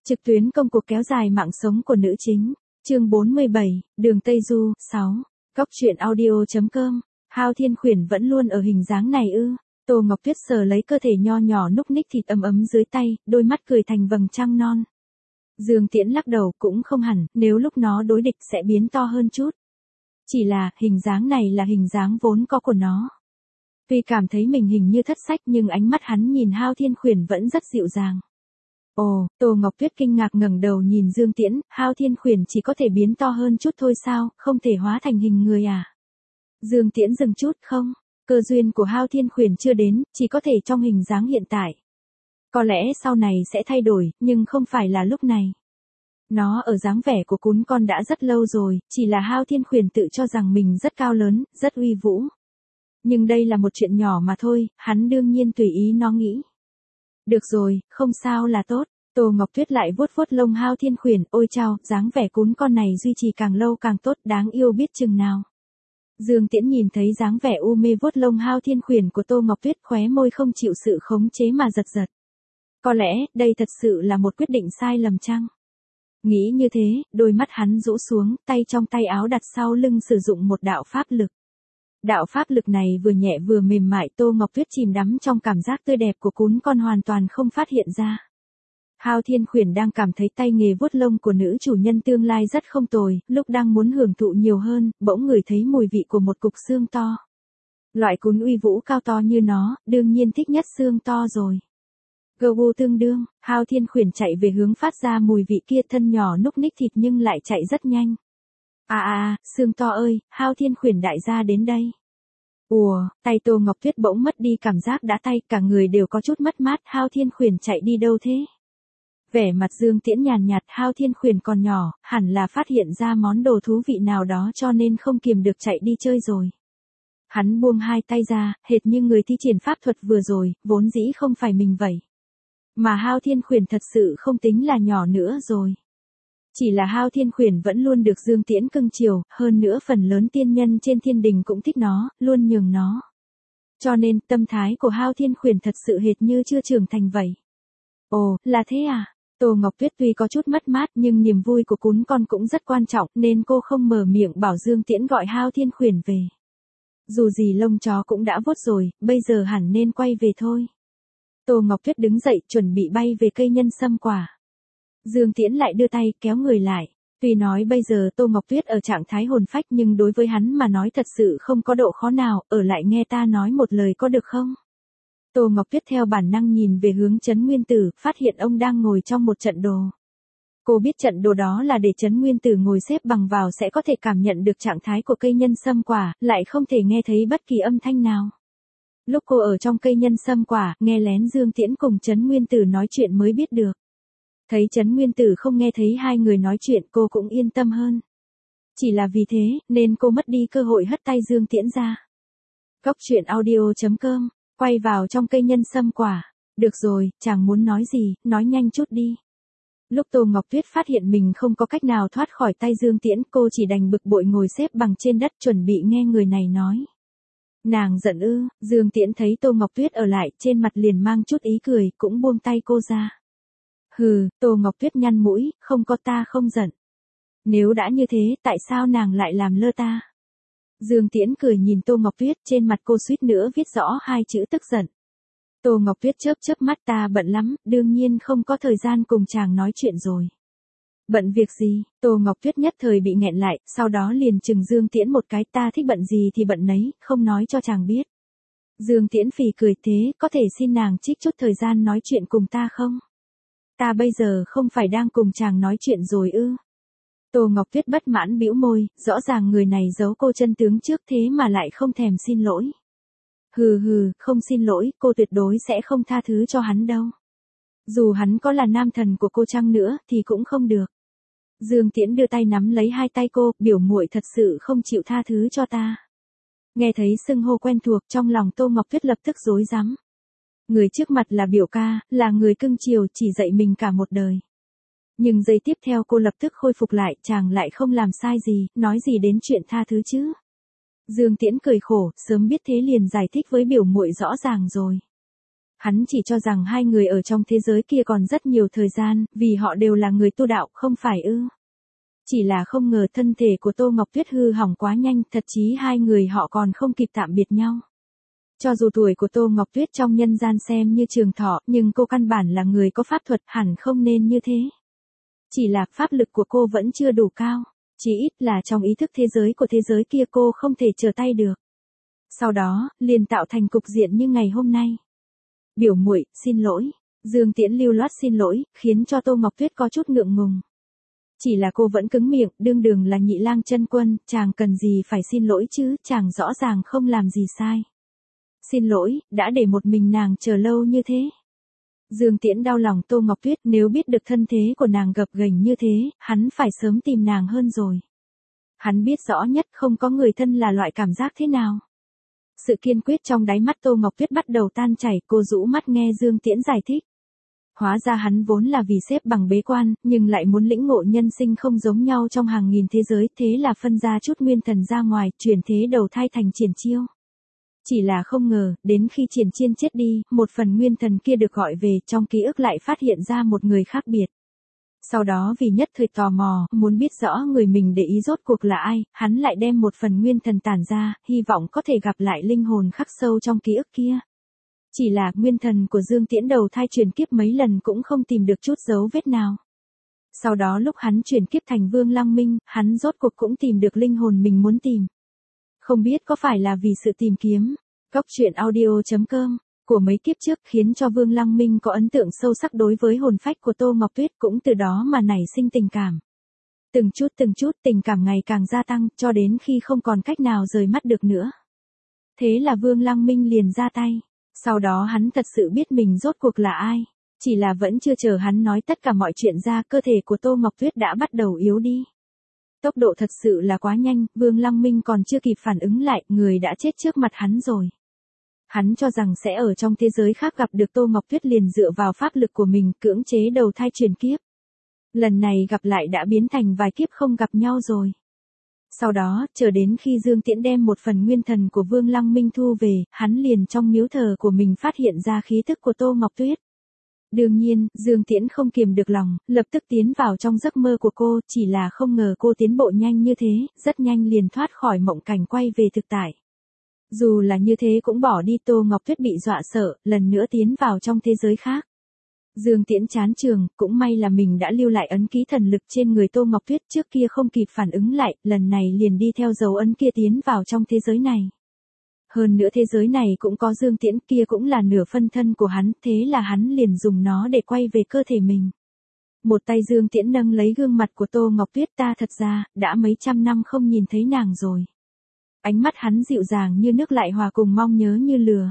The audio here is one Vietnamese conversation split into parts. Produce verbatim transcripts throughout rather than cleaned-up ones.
Trực tuyến công cuộc kéo dài mạng sống của nữ chính. Chương bốn mươi bảy, Đường Tây Du, sáu. Góc truyện audio chấm com. Hao Thiên Khuyển vẫn luôn ở hình dáng này ư? Tô Ngọc Tuyết sờ lấy cơ thể nho nhỏ núc ních thịt ấm ấm dưới tay, đôi mắt cười thành vầng trăng non. Dương Tiễn lắc đầu, cũng không hẳn, nếu lúc nó đối địch sẽ biến to hơn chút. Chỉ là, hình dáng này là hình dáng vốn có của nó. Tuy cảm thấy mình hình như thất sách nhưng ánh mắt hắn nhìn Hao Thiên Khuyển vẫn rất dịu dàng. Ồ, Tô Ngọc Tuyết kinh ngạc ngẩng đầu nhìn Dương Tiễn, Hao Thiên Khuyển chỉ có thể biến to hơn chút thôi sao, không thể hóa thành hình người à? Dương Tiễn dừng chút, không, cơ duyên của Hao Thiên Khuyển chưa đến, chỉ có thể trong hình dáng hiện tại. Có lẽ sau này sẽ thay đổi, nhưng không phải là lúc này. Nó ở dáng vẻ của cún con đã rất lâu rồi, chỉ là Hao Thiên Khuyển tự cho rằng mình rất cao lớn, rất uy vũ. Nhưng đây là một chuyện nhỏ mà thôi, hắn đương nhiên tùy ý nó nghĩ. Được rồi, không sao là tốt. Tô Ngọc Tuyết lại vuốt vuốt lông Hao Thiên Khuyển, ôi chao, dáng vẻ cún con này duy trì càng lâu càng tốt, đáng yêu biết chừng nào. Dương Tiễn nhìn thấy dáng vẻ u mê vuốt lông Hao Thiên Khuyển của Tô Ngọc Tuyết, khóe môi không chịu sự khống chế mà giật giật. Có lẽ, đây thật sự là một quyết định sai lầm chăng? Nghĩ như thế, đôi mắt hắn rũ xuống, tay trong tay áo đặt sau lưng sử dụng một đạo pháp lực. Đạo pháp lực này vừa nhẹ vừa mềm mại, Tô Ngọc Tuyết chìm đắm trong cảm giác tươi đẹp của cún con hoàn toàn không phát hiện ra. Hao Thiên Khuyển đang cảm thấy tay nghề vuốt lông của nữ chủ nhân tương lai rất không tồi, lúc đang muốn hưởng thụ nhiều hơn, bỗng ngửi thấy mùi vị của một cục xương to. Loại cún uy vũ cao to như nó, đương nhiên thích nhất xương to rồi. Gâu tương đương, Hao Thiên Khuyển chạy về hướng phát ra mùi vị kia, thân nhỏ núc ních thịt nhưng lại chạy rất nhanh. À à, xương to ơi, Hao Thiên Khuyển đại gia đến đây. Ùa, tay Tô Ngọc Tuyết bỗng mất đi cảm giác đã tay, cả người đều có chút mất mát, Hao Thiên Khuyển chạy đi đâu thế? Vẻ mặt Dương Tiễn nhàn nhạt, Hao Thiên Khuyển còn nhỏ, hẳn là phát hiện ra món đồ thú vị nào đó cho nên không kiềm được chạy đi chơi rồi. Hắn buông hai tay ra, hệt như người thi triển pháp thuật vừa rồi, vốn dĩ không phải mình vậy. Mà Hao Thiên Khuyển thật sự không tính là nhỏ nữa rồi. Chỉ là Hao Thiên Khuyển vẫn luôn được Dương Tiễn cưng chiều, hơn nữa phần lớn tiên nhân trên thiên đình cũng thích nó, luôn nhường nó. Cho nên, tâm thái của Hao Thiên Khuyển thật sự hệt như chưa trưởng thành vậy. Ồ, là thế à? Tô Ngọc Tuyết tuy có chút mất mát nhưng niềm vui của cún con cũng rất quan trọng nên cô không mở miệng bảo Dương Tiễn gọi Hao Thiên Khuyển về. Dù gì lông chó cũng đã vuốt rồi, bây giờ hẳn nên quay về thôi. Tô Ngọc Tuyết đứng dậy chuẩn bị bay về cây nhân sâm quả. Dương Tiễn lại đưa tay kéo người lại. Tuy nói bây giờ Tô Ngọc Tuyết ở trạng thái hồn phách nhưng đối với hắn mà nói thật sự không có độ khó nào, ở lại nghe ta nói một lời có được không? Tô Ngọc Tuyết theo bản năng nhìn về hướng Trấn Nguyên Tử, phát hiện ông đang ngồi trong một trận đồ. Cô biết trận đồ đó là để Trấn Nguyên Tử ngồi xếp bằng vào sẽ có thể cảm nhận được trạng thái của cây nhân sâm quả, lại không thể nghe thấy bất kỳ âm thanh nào. Lúc cô ở trong cây nhân sâm quả, nghe lén Dương Tiễn cùng Trấn Nguyên Tử nói chuyện mới biết được. Thấy Trấn Nguyên Tử không nghe thấy hai người nói chuyện, cô cũng yên tâm hơn. Chỉ là vì thế, nên cô mất đi cơ hội hất tay Dương Tiễn ra. Góc truyện audio chấm com, quay vào trong cây nhân sâm quả. Được rồi, chàng muốn nói gì, nói nhanh chút đi. Lúc Tô Ngọc Tuyết phát hiện mình không có cách nào thoát khỏi tay Dương Tiễn, cô chỉ đành bực bội ngồi xếp bằng trên đất chuẩn bị nghe người này nói. Nàng giận ư? Dương Tiễn thấy Tô Ngọc Tuyết ở lại, trên mặt liền mang chút ý cười, cũng buông tay cô ra. Hừ, Tô Ngọc Tuyết nhăn mũi, không có, ta không giận. Nếu đã như thế, tại sao nàng lại làm lơ ta? Dương Tiễn cười nhìn Tô Ngọc Tuyết, trên mặt cô suýt nữa viết rõ hai chữ tức giận. Tô Ngọc Tuyết chớp chớp mắt, ta bận lắm, đương nhiên không có thời gian cùng chàng nói chuyện rồi. Bận việc gì? Tô Ngọc Tuyết nhất thời bị nghẹn lại, sau đó liền chừng Dương Tiễn một cái, ta thích bận gì thì bận nấy, không nói cho chàng biết. Dương Tiễn phì cười, thế, có thể xin nàng trích chút thời gian nói chuyện cùng ta không? Ta bây giờ không phải đang cùng chàng nói chuyện rồi ư? Tô Ngọc Tuyết bất mãn bĩu môi, rõ ràng người này giấu cô chân tướng trước thế mà lại không thèm xin lỗi. Hừ hừ, không xin lỗi, cô tuyệt đối sẽ không tha thứ cho hắn đâu. Dù hắn có là nam thần của cô chăng nữa thì cũng không được. Dương Tiễn đưa tay nắm lấy hai tay cô, biểu muội thật sự không chịu tha thứ cho ta. Nghe thấy xưng hô quen thuộc, trong lòng Tô Ngọc Tuyết lập tức rối rắm. Người trước mặt là biểu ca, là người cưng chiều, chỉ dạy mình cả một đời. Nhưng giây tiếp theo cô lập tức khôi phục lại, chàng lại không làm sai gì, nói gì đến chuyện tha thứ chứ. Dương Tiễn cười khổ, sớm biết thế liền giải thích với biểu muội rõ ràng rồi. Hắn chỉ cho rằng hai người ở trong thế giới kia còn rất nhiều thời gian, vì họ đều là người tu đạo, không phải ư. Chỉ là không ngờ thân thể của Tô Ngọc Tuyết hư hỏng quá nhanh, thật chí hai người họ còn không kịp tạm biệt nhau. Cho dù tuổi của Tô Ngọc Tuyết trong nhân gian xem như trường thọ, nhưng cô căn bản là người có pháp thuật, hẳn không nên như thế. Chỉ là pháp lực của cô vẫn chưa đủ cao, chỉ ít là trong ý thức thế giới của thế giới kia cô không thể trở tay được. Sau đó, liền tạo thành cục diện như ngày hôm nay. Biểu muội, xin lỗi. Dương Tiễn lưu loát xin lỗi, khiến cho Tô Ngọc Tuyết có chút ngượng ngùng. Chỉ là cô vẫn cứng miệng, đương đường là nhị lang chân quân, chàng cần gì phải xin lỗi chứ, chàng rõ ràng không làm gì sai. Xin lỗi, đã để một mình nàng chờ lâu như thế. Dương Tiễn đau lòng Tô Ngọc Tuyết, nếu biết được thân thế của nàng gập ghềnh như thế, hắn phải sớm tìm nàng hơn rồi. Hắn biết rõ nhất không có người thân là loại cảm giác thế nào. Sự kiên quyết trong đáy mắt Tô Ngọc Tuyết bắt đầu tan chảy, cô rũ mắt nghe Dương Tiễn giải thích. Hóa ra hắn vốn là vì xếp bằng bế quan, nhưng lại muốn lĩnh ngộ nhân sinh không giống nhau trong hàng nghìn thế giới, thế là phân ra chút nguyên thần ra ngoài, chuyển thế đầu thai thành Triển Chiêu. Chỉ là không ngờ, đến khi Triển Chiên chết đi, một phần nguyên thần kia được gọi về, trong ký ức lại phát hiện ra một người khác biệt. Sau đó vì nhất thời tò mò, muốn biết rõ người mình để ý rốt cuộc là ai, hắn lại đem một phần nguyên thần tản ra, hy vọng có thể gặp lại linh hồn khắc sâu trong ký ức kia. Chỉ là nguyên thần của Dương Tiễn đầu thai chuyển kiếp mấy lần cũng không tìm được chút dấu vết nào. Sau đó lúc hắn chuyển kiếp thành Vương Lăng Minh, hắn rốt cuộc cũng tìm được linh hồn mình muốn tìm. Không biết có phải là vì sự tìm kiếm, Cốc truyện audio chấm com của mấy kiếp trước khiến cho Vương Lăng Minh có ấn tượng sâu sắc đối với hồn phách của Tô Ngọc Tuyết, cũng từ đó mà nảy sinh tình cảm. Từng chút từng chút tình cảm ngày càng gia tăng, cho đến khi không còn cách nào rời mắt được nữa. Thế là Vương Lăng Minh liền ra tay. Sau đó hắn thật sự biết mình rốt cuộc là ai. Chỉ là vẫn chưa chờ hắn nói tất cả mọi chuyện ra, cơ thể của Tô Ngọc Tuyết đã bắt đầu yếu đi. Tốc độ thật sự là quá nhanh, Vương Lăng Minh còn chưa kịp phản ứng lại, người đã chết trước mặt hắn rồi. Hắn cho rằng sẽ ở trong thế giới khác gặp được Tô Ngọc Tuyết, liền dựa vào pháp lực của mình cưỡng chế đầu thai chuyển kiếp. Lần này gặp lại đã biến thành vài kiếp không gặp nhau rồi. Sau đó, chờ đến khi Dương Tiễn đem một phần nguyên thần của Vương Lăng Minh thu về, hắn liền trong miếu thờ của mình phát hiện ra khí tức của Tô Ngọc Tuyết. Đương nhiên, Dương Tiễn không kiềm được lòng, lập tức tiến vào trong giấc mơ của cô, chỉ là không ngờ cô tiến bộ nhanh như thế, rất nhanh liền thoát khỏi mộng cảnh quay về thực tại. Dù là như thế cũng bỏ đi, Tô Ngọc Tuyết bị dọa sợ, lần nữa tiến vào trong thế giới khác. Dương Tiễn chán trường, cũng may là mình đã lưu lại ấn ký thần lực trên người Tô Ngọc Tuyết, trước kia không kịp phản ứng lại, lần này liền đi theo dấu ấn kia tiến vào trong thế giới này. Hơn nữa thế giới này cũng có Dương Tiễn, kia cũng là nửa phân thân của hắn, thế là hắn liền dùng nó để quay về cơ thể mình. Một tay Dương Tiễn nâng lấy gương mặt của Tô Ngọc Tuyết, ta thật ra, đã mấy trăm năm không nhìn thấy nàng rồi. Ánh mắt hắn dịu dàng như nước lại hòa cùng mong nhớ như lửa.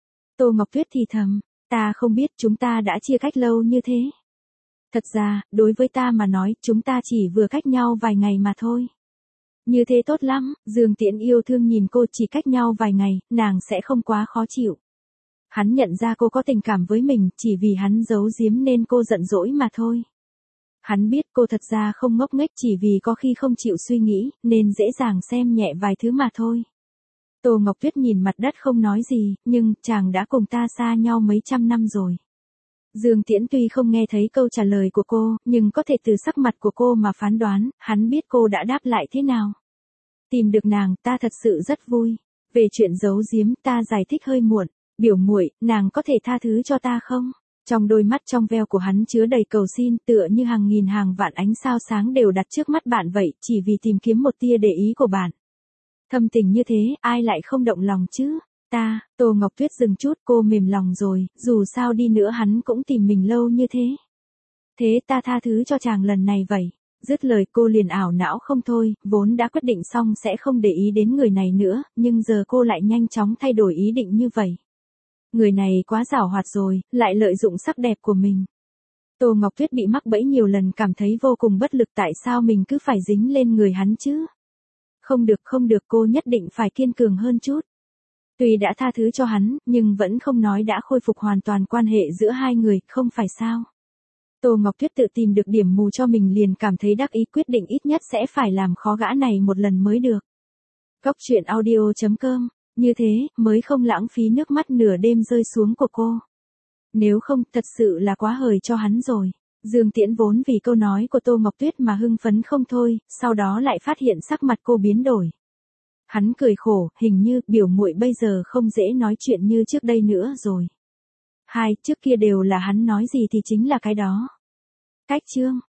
Tô Ngọc Tuyết thì thầm, ta không biết chúng ta đã chia cách lâu như thế. Thật ra, đối với ta mà nói, chúng ta chỉ vừa cách nhau vài ngày mà thôi. Như thế tốt lắm, Dương Tiễn yêu thương nhìn cô, chỉ cách nhau vài ngày, nàng sẽ không quá khó chịu. Hắn nhận ra cô có tình cảm với mình, chỉ vì hắn giấu giếm nên cô giận dỗi mà thôi. Hắn biết cô thật ra không ngốc nghếch, chỉ vì có khi không chịu suy nghĩ, nên dễ dàng xem nhẹ vài thứ mà thôi. Tô Ngọc Tuyết nhìn mặt đất không nói gì, nhưng chàng đã cùng ta xa nhau mấy trăm năm rồi. Dương Tiễn tuy không nghe thấy câu trả lời của cô, nhưng có thể từ sắc mặt của cô mà phán đoán, hắn biết cô đã đáp lại thế nào. Tìm được nàng, ta thật sự rất vui. Về chuyện giấu giếm, ta giải thích hơi muộn. Biểu muội, nàng có thể tha thứ cho ta không? Trong đôi mắt trong veo của hắn chứa đầy cầu xin, tựa như hàng nghìn hàng vạn ánh sao sáng đều đặt trước mắt bạn vậy, chỉ vì tìm kiếm một tia để ý của bạn. Thâm tình như thế, ai lại không động lòng chứ? Ta, Tô Ngọc Tuyết dừng chút, cô mềm lòng rồi, dù sao đi nữa hắn cũng tìm mình lâu như thế. Thế ta tha thứ cho chàng lần này vậy. Dứt lời cô liền ảo não không thôi, vốn đã quyết định xong sẽ không để ý đến người này nữa, nhưng giờ cô lại nhanh chóng thay đổi ý định như vậy. Người này quá giảo hoạt rồi, lại lợi dụng sắc đẹp của mình. Tô Ngọc Tuyết bị mắc bẫy nhiều lần, cảm thấy vô cùng bất lực, tại sao mình cứ phải dính lên người hắn chứ? Không được không được, cô nhất định phải kiên cường hơn chút. Tuy đã tha thứ cho hắn, nhưng vẫn không nói đã khôi phục hoàn toàn quan hệ giữa hai người, không phải sao? Tô Ngọc Tuyết tự tìm được điểm mù cho mình, liền cảm thấy đắc ý, quyết định ít nhất sẽ phải làm khó gã này một lần mới được. Cốc truyện audio chấm com, như thế mới không lãng phí nước mắt nửa đêm rơi xuống của cô. Nếu không, thật sự là quá hời cho hắn rồi. Dương Tiễn vốn vì câu nói của Tô Ngọc Tuyết mà hưng phấn không thôi, sau đó lại phát hiện sắc mặt cô biến đổi. Hắn cười khổ, hình như biểu muội bây giờ không dễ nói chuyện như trước đây nữa rồi. Hai, trước kia đều là hắn nói gì thì chính là cái đó. Cách chương